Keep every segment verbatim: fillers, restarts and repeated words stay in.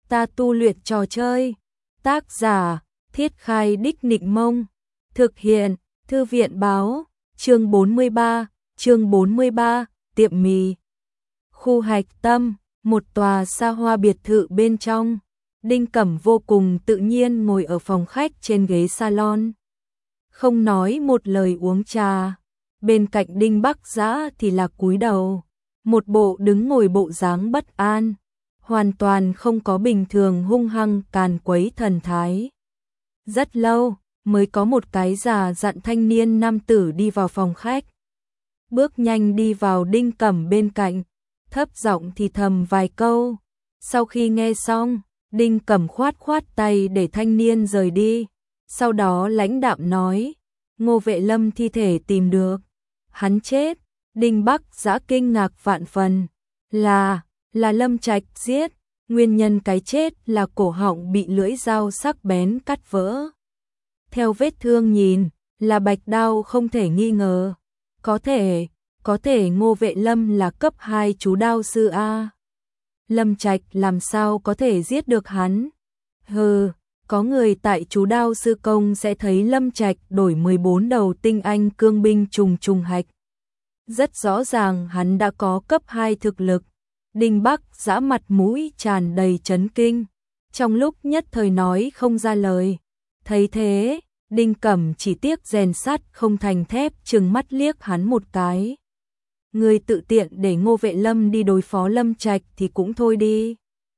ta tu luyện trò chơi. Tác giả, Thiết Khai Đích Nịnh Mông. Thực hiện, Thư viện Báo. Chương bốn mươi ba, chương bốn mươi ba, tiệm mì. Khu Hạch Tâm, một tòa xa hoa biệt thự bên trong. Đinh Cẩm vô cùng tự nhiên ngồi ở phòng khách trên ghế salon. Không nói một lời uống trà. Bên cạnh Đinh Bắc Dã thì là cúi đầu. Một bộ đứng ngồi bộ dáng bất an. Hoàn toàn không có bình thường hung hăng càn quấy thần thái. Rất lâu mới có một cái già dặn thanh niên nam tử đi vào phòng khách. Bước nhanh đi vào Đinh Cẩm bên cạnh, thấp giọng thì thầm vài câu. Sau khi nghe xong, Đinh Cẩm khoát khoát tay để thanh niên rời đi. Sau đó lãnh đạm nói, Ngô Vệ Lâm thi thể tìm được. Hắn chết. Đinh Bắc Dã kinh ngạc vạn phần. Là, là Lâm Trạch giết. Nguyên nhân cái chết là cổ họng bị lưỡi dao sắc bén cắt vỡ. Theo vết thương nhìn, là bạch đao không thể nghi ngờ. Có thể, có thể Ngô Vệ Lâm là cấp hai chú đao sư A. Lâm Trạch làm sao có thể giết được hắn? Hừ, có người tại chú đao sư công sẽ thấy Lâm Trạch đổi mười bốn đầu tinh anh cương binh trùng trùng hạch. Rất rõ ràng hắn đã có cấp hai thực lực. Đinh Bắc Dã mặt mũi tràn đầy chấn kinh. Trong lúc nhất thời nói không ra lời. Thấy thế, Đinh Cẩm chỉ tiếc rèn sắt không thành thép trừng mắt liếc hắn một cái. Người tự tiện để Ngô Vệ Lâm đi đối phó Lâm Trạch thì cũng thôi đi.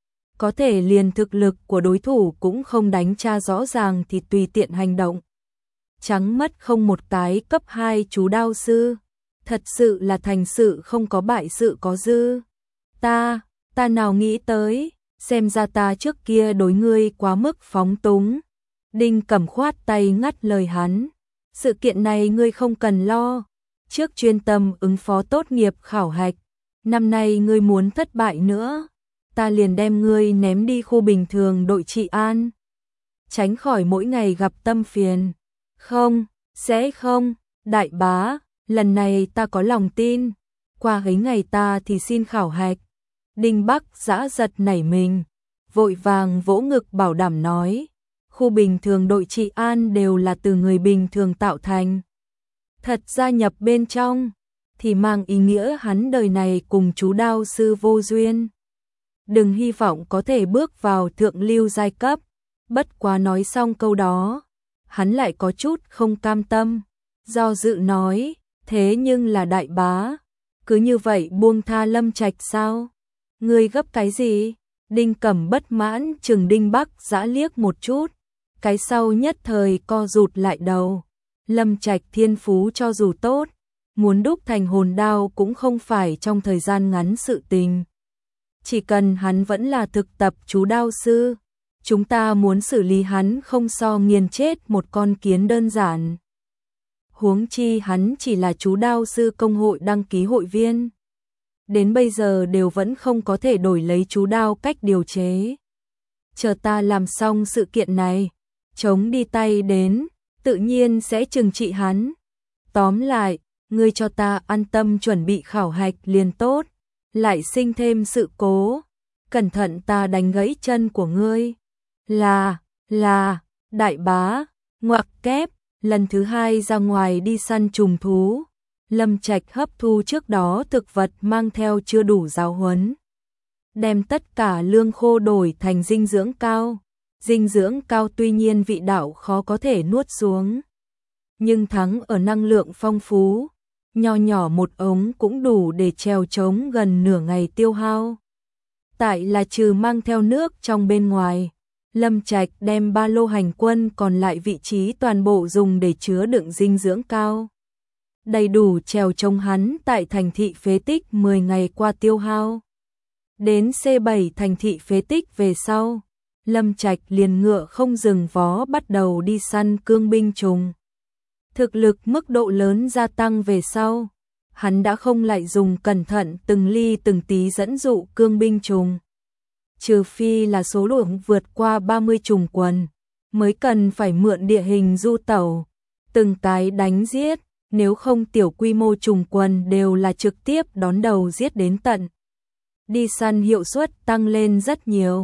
Có thể liền thực lực của đối thủ cũng không đánh tra rõ ràng thì tùy tiện hành động. Trắng mất không một cái cấp hai chú đao sư. Thật sự là thành sự không có bại sự có dư. Ta, ta nào nghĩ tới, xem ra ta trước kia đối ngươi quá mức phóng túng. Đinh Cẩm khoát tay ngắt lời hắn. Sự kiện này ngươi không cần lo. Trước chuyên tâm ứng phó tốt nghiệp khảo hạch. Năm nay ngươi muốn thất bại nữa. Ta liền đem ngươi ném đi khu bình thường đội trị an. Tránh khỏi mỗi ngày gặp tâm phiền. Không, sẽ không, đại bá, lần này ta có lòng tin. Qua ấy ngày ta thì xin khảo hạch. Đinh Bắc Dã giật nảy mình. Vội vàng vỗ ngực bảo đảm nói. Khu bình thường đội trị an đều là từ người bình thường tạo thành. Thật gia nhập bên trong, thì mang ý nghĩa hắn đời này cùng chú đao sư vô duyên. Đừng hy vọng có thể bước vào thượng lưu giai cấp. Bất quá nói xong câu đó, hắn lại có chút không cam tâm. Do dự nói, thế nhưng là đại bá. Cứ như vậy buông tha Lâm Trạch sao? Ngươi gấp cái gì? Đinh Cẩm bất mãn chừng Đinh Bắc Dã liếc một chút. Cái sau nhất thời co rụt lại đầu. Lâm Trạch thiên phú cho dù tốt, muốn đúc thành hồn đao cũng không phải trong thời gian ngắn sự tình. Chỉ cần hắn vẫn là thực tập chú đao sư, chúng ta muốn xử lý hắn không so nghiền chết một con kiến đơn giản. Huống chi hắn chỉ là chú đao sư công hội đăng ký hội viên. Đến bây giờ đều vẫn không có thể đổi lấy chú đao cách điều chế. Chờ ta làm xong sự kiện này, chống đi tay đến, tự nhiên sẽ trừng trị hắn. Tóm lại, ngươi cho ta an tâm chuẩn bị khảo hạch liền tốt. Lại sinh thêm sự cố, cẩn thận ta đánh gãy chân của ngươi. Là, là, đại bá, ngoặc kép, lần thứ hai ra ngoài đi săn trùng thú. Lâm Trạch hấp thu trước đó thực vật mang theo chưa đủ giáo huấn. Đem tất cả lương khô đổi thành dinh dưỡng cao. Dinh dưỡng cao tuy nhiên vị đạo khó có thể nuốt xuống. Nhưng thắng ở năng lượng phong phú. Nho nhỏ một ống cũng đủ để trèo trống gần nửa ngày tiêu hao. Tại là trừ mang theo nước trong bên ngoài. Lâm Trạch đem ba lô hành quân còn lại vị trí toàn bộ dùng để chứa đựng dinh dưỡng cao. Đầy đủ trèo trống hắn tại thành thị phế tích mười ngày qua tiêu hao. Đến C bảy thành thị phế tích về sau, Lâm Trạch liền ngựa không dừng vó bắt đầu đi săn cương binh trùng. Thực lực mức độ lớn gia tăng về sau, hắn đã không lại dùng cẩn thận từng ly từng tí dẫn dụ cương binh trùng. Trừ phi là số lượng vượt qua ba mươi trùng quần, mới cần phải mượn địa hình du tẩu, từng cái đánh giết, nếu không tiểu quy mô trùng quần đều là trực tiếp đón đầu giết đến tận. Đi săn hiệu suất tăng lên rất nhiều.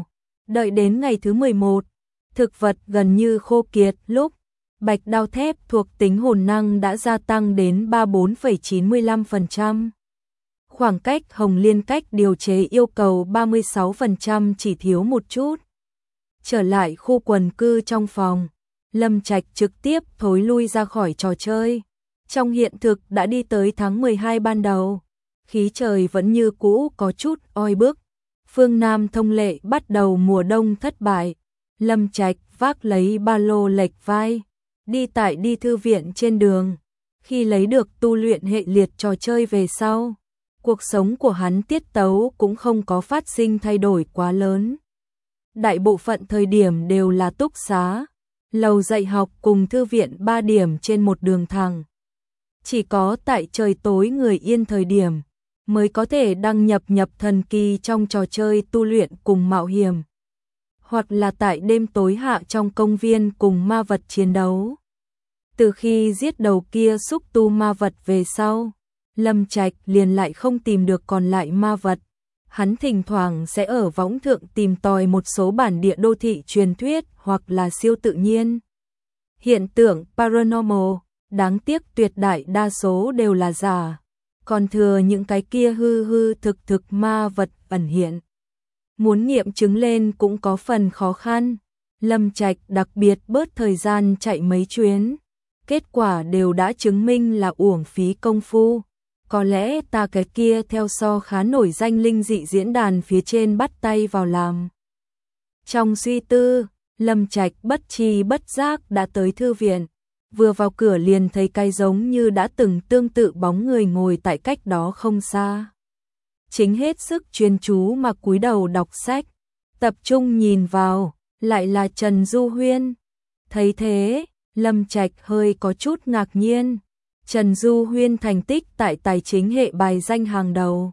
Đợi đến ngày thứ mười một, thực vật gần như khô kiệt lúc bạch đao thép thuộc tính hồn năng đã gia tăng đến ba mươi bốn phẩy chín mươi lăm phần trăm. Khoảng cách Hồng Liên cách điều chế yêu cầu ba mươi sáu phần trăm chỉ thiếu một chút. Trở lại khu quần cư trong phòng, Lâm Trạch trực tiếp thối lui ra khỏi trò chơi. Trong hiện thực đã đi tới tháng mười hai ban đầu, khí trời vẫn như cũ có chút oi bức. Phương Nam thông lệ bắt đầu mùa đông thất bại. Lâm Trạch vác lấy ba lô lệch vai, đi tại đi thư viện trên đường. Khi lấy được tu luyện hệ liệt trò chơi về sau, cuộc sống của hắn tiết tấu cũng không có phát sinh thay đổi quá lớn. Đại bộ phận thời điểm đều là túc xá, lầu dạy học cùng thư viện ba điểm trên một đường thẳng. Chỉ có tại trời tối người yên thời điểm mới có thể đăng nhập nhập thần kỳ trong trò chơi tu luyện cùng mạo hiểm, hoặc là tại đêm tối hạ trong công viên cùng ma vật chiến đấu. Từ khi giết đầu kia xúc tu ma vật về sau, Lâm Trạch liền lại không tìm được còn lại ma vật. Hắn thỉnh thoảng sẽ ở võng thượng tìm tòi một số bản địa đô thị truyền thuyết hoặc là siêu tự nhiên hiện tượng paranormal, đáng tiếc tuyệt đại đa số đều là giả, còn thừa những cái kia hư hư thực thực ma vật ẩn hiện. Muốn nghiệm chứng lên cũng có phần khó khăn. Lâm Trạch đặc biệt bớt thời gian chạy mấy chuyến, kết quả đều đã chứng minh là uổng phí công phu. Có lẽ ta cái kia theo so khá nổi danh linh dị diễn đàn phía trên bắt tay vào làm. Trong suy tư, Lâm Trạch bất tri bất giác đã tới thư viện. Vừa vào cửa liền thấy cái giống như đã từng tương tự bóng người ngồi tại cách đó không xa. Chính hết sức chuyên chú mà cúi đầu đọc sách, tập trung nhìn vào, lại là Trần Du Huyên. Thấy thế, Lâm Trạch hơi có chút ngạc nhiên. Trần Du Huyên thành tích tại tài chính hệ bài danh hàng đầu.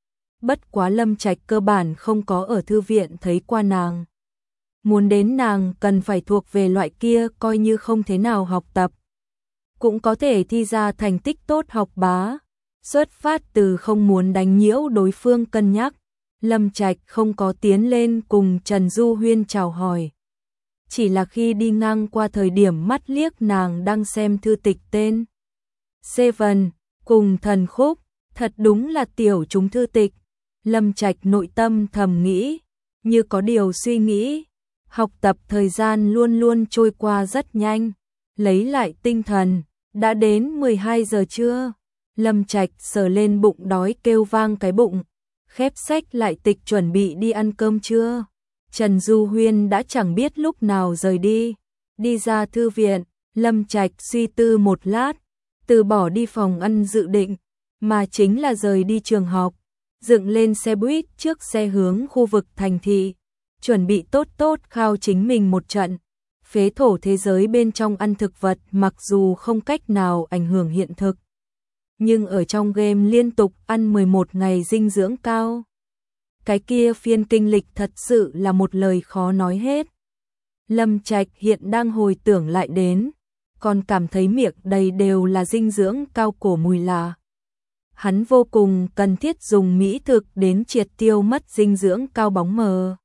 Bất quá Lâm Trạch cơ bản không có ở thư viện thấy qua nàng. Muốn đến nàng cần phải thuộc về loại kia coi như không thế nào học tập, cũng có thể thi ra thành tích tốt học bá. Xuất phát từ không muốn đánh nhiễu đối phương cân nhắc, Lâm Trạch không có tiến lên cùng Trần Du Huyên chào hỏi. Chỉ là khi đi ngang qua thời điểm mắt liếc nàng đang xem thư tịch tên Seven cùng Thần Khúc, thật đúng là tiểu chúng thư tịch. Lâm Trạch nội tâm thầm nghĩ, như có điều suy nghĩ. Học tập thời gian luôn luôn trôi qua rất nhanh. Lấy lại tinh thần, đã đến mười hai giờ trưa. Lâm Trạch sờ lên bụng đói kêu vang cái bụng, khép sách lại tịch chuẩn bị đi ăn cơm trưa. Trần Du Huyên đã chẳng biết lúc nào rời đi. Đi ra thư viện, Lâm Trạch suy tư một lát, từ bỏ đi phòng ăn dự định, mà chính là rời đi trường học, dựng lên xe buýt trước xe hướng khu vực thành thị, chuẩn bị tốt tốt khao chính mình một trận. Phế thổ thế giới bên trong ăn thực vật mặc dù không cách nào ảnh hưởng hiện thực, nhưng ở trong game liên tục ăn mười một ngày dinh dưỡng cao. Cái kia phiên kinh lịch thật sự là một lời khó nói hết. Lâm Trạch hiện đang hồi tưởng lại đến, còn cảm thấy miệng đầy đều là dinh dưỡng cao cổ mùi lạ. Hắn vô cùng cần thiết dùng mỹ thực đến triệt tiêu mất dinh dưỡng cao bóng mờ.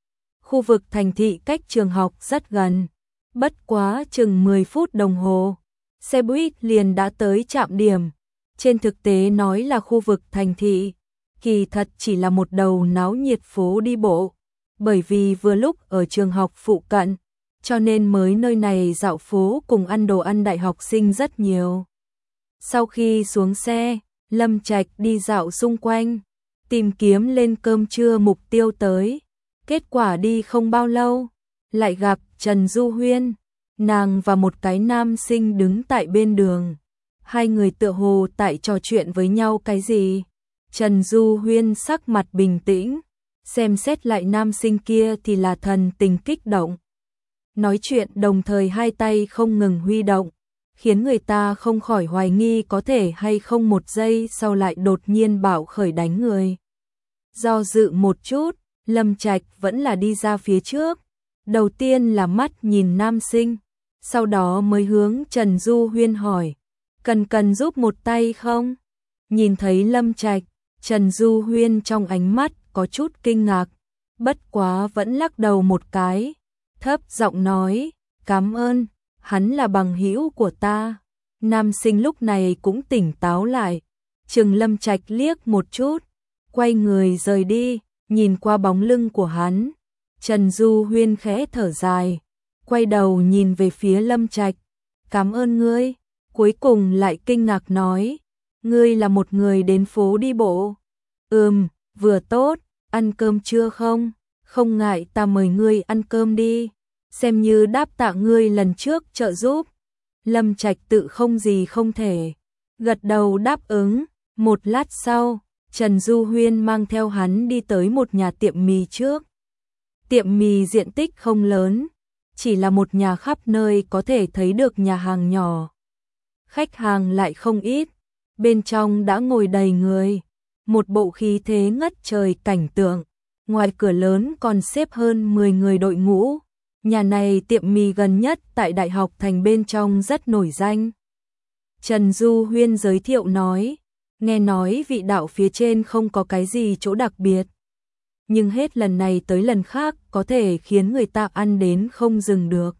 Khu vực thành thị cách trường học rất gần, bất quá chừng mười phút đồng hồ, xe buýt liền đã tới trạm điểm. Trên thực tế nói là khu vực thành thị, kỳ thật chỉ là một đầu náo nhiệt phố đi bộ, bởi vì vừa lúc ở trường học phụ cận, cho nên mới nơi này dạo phố cùng ăn đồ ăn đại học sinh rất nhiều. Sau khi xuống xe, Lâm Trạch đi dạo xung quanh, tìm kiếm lên cơm trưa mục tiêu tới. Kết quả đi không bao lâu, lại gặp Trần Du Huyên, nàng và một cái nam sinh đứng tại bên đường. Hai người tựa hồ tại trò chuyện với nhau cái gì. Trần Du Huyên sắc mặt bình tĩnh, xem xét lại nam sinh kia thì là thần tình kích động. Nói chuyện đồng thời hai tay không ngừng huy động, khiến người ta không khỏi hoài nghi có thể hay không một giây sau lại đột nhiên bạo khởi đánh người. Do dự một chút, Lâm Trạch vẫn là đi ra phía trước. Đầu tiên là mắt nhìn nam sinh, sau đó mới hướng Trần Du Huyên hỏi, cần cần giúp một tay không? Nhìn thấy Lâm Trạch, Trần Du Huyên trong ánh mắt có chút kinh ngạc, bất quá vẫn lắc đầu một cái, thấp giọng nói, cảm ơn, hắn là bằng hữu của ta. Nam sinh lúc này cũng tỉnh táo lại, chừng Lâm Trạch liếc một chút, quay người rời đi, nhìn qua bóng lưng của hắn. Trần Du Huyên khẽ thở dài, quay đầu nhìn về phía Lâm Trạch, cảm ơn ngươi, cuối cùng lại kinh ngạc nói, ngươi là một người đến phố đi bộ. Ừm, vừa tốt, ăn cơm chưa không? Không ngại ta mời ngươi ăn cơm đi, xem như đáp tạ ngươi lần trước trợ giúp. Lâm Trạch tự không gì không thể, gật đầu đáp ứng. Một lát sau, Trần Du Huyên mang theo hắn đi tới một nhà tiệm mì trước. Tiệm mì diện tích không lớn, chỉ là một nhà khắp nơi có thể thấy được nhà hàng nhỏ. Khách hàng lại không ít, bên trong đã ngồi đầy người, một bộ khí thế ngất trời cảnh tượng. Ngoài cửa lớn còn xếp hơn mười người đội ngũ. Nhà này tiệm mì gần nhất tại Đại học Thành bên trong rất nổi danh. Trần Du Huyên giới thiệu nói, nghe nói vị đạo phía trên không có cái gì chỗ đặc biệt, nhưng hết lần này tới lần khác có thể khiến người ta ăn đến không dừng được.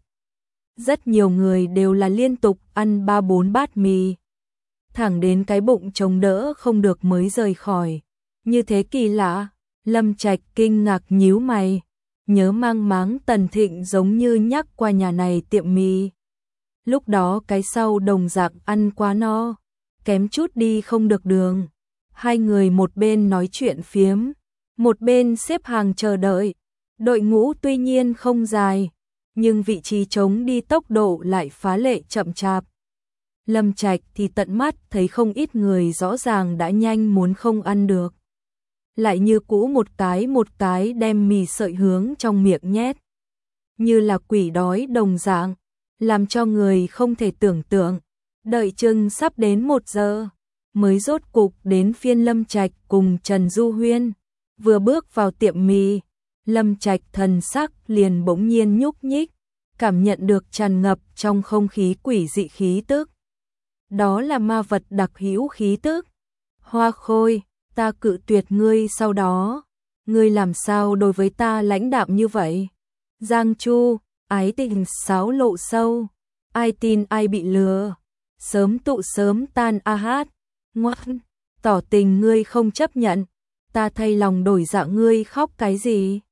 Rất nhiều người đều là liên tục ăn ba bốn bát mì, thẳng đến cái bụng chống đỡ không được mới rời khỏi. Như thế kỳ lạ. Lâm Trạch kinh ngạc nhíu mày, nhớ mang máng Tần Thịnh giống như nhắc qua nhà này tiệm mì. Lúc đó cái sau đồng dạng ăn quá no, kém chút đi không được đường. Hai người một bên nói chuyện phiếm, một bên xếp hàng chờ đợi. Đội ngũ tuy nhiên không dài, nhưng vị trí trống đi tốc độ lại phá lệ chậm chạp. Lâm Trạch thì tận mắt thấy không ít người rõ ràng đã nhanh muốn không ăn được, lại như cũ một cái một cái đem mì sợi hướng trong miệng nhét, như là quỷ đói đồng dạng, làm cho người không thể tưởng tượng. Đợi chừng sắp đến một giờ, mới rốt cục đến phiên Lâm Trạch cùng Trần Du Huyên. Vừa bước vào tiệm mì, Lâm Trạch thần sắc liền bỗng nhiên nhúc nhích, cảm nhận được tràn ngập trong không khí quỷ dị khí tức. Đó là ma vật đặc hữu khí tức. Hoa Khôi, ta cự tuyệt ngươi sau đó, ngươi làm sao đối với ta lãnh đạm như vậy? Giang Chu, ái tình sáo lộ sâu, ai tin ai bị lừa, sớm tụ sớm tan a hát, ngoan, tỏ tình ngươi không chấp nhận, ta thay lòng đổi dạ ngươi khóc cái gì?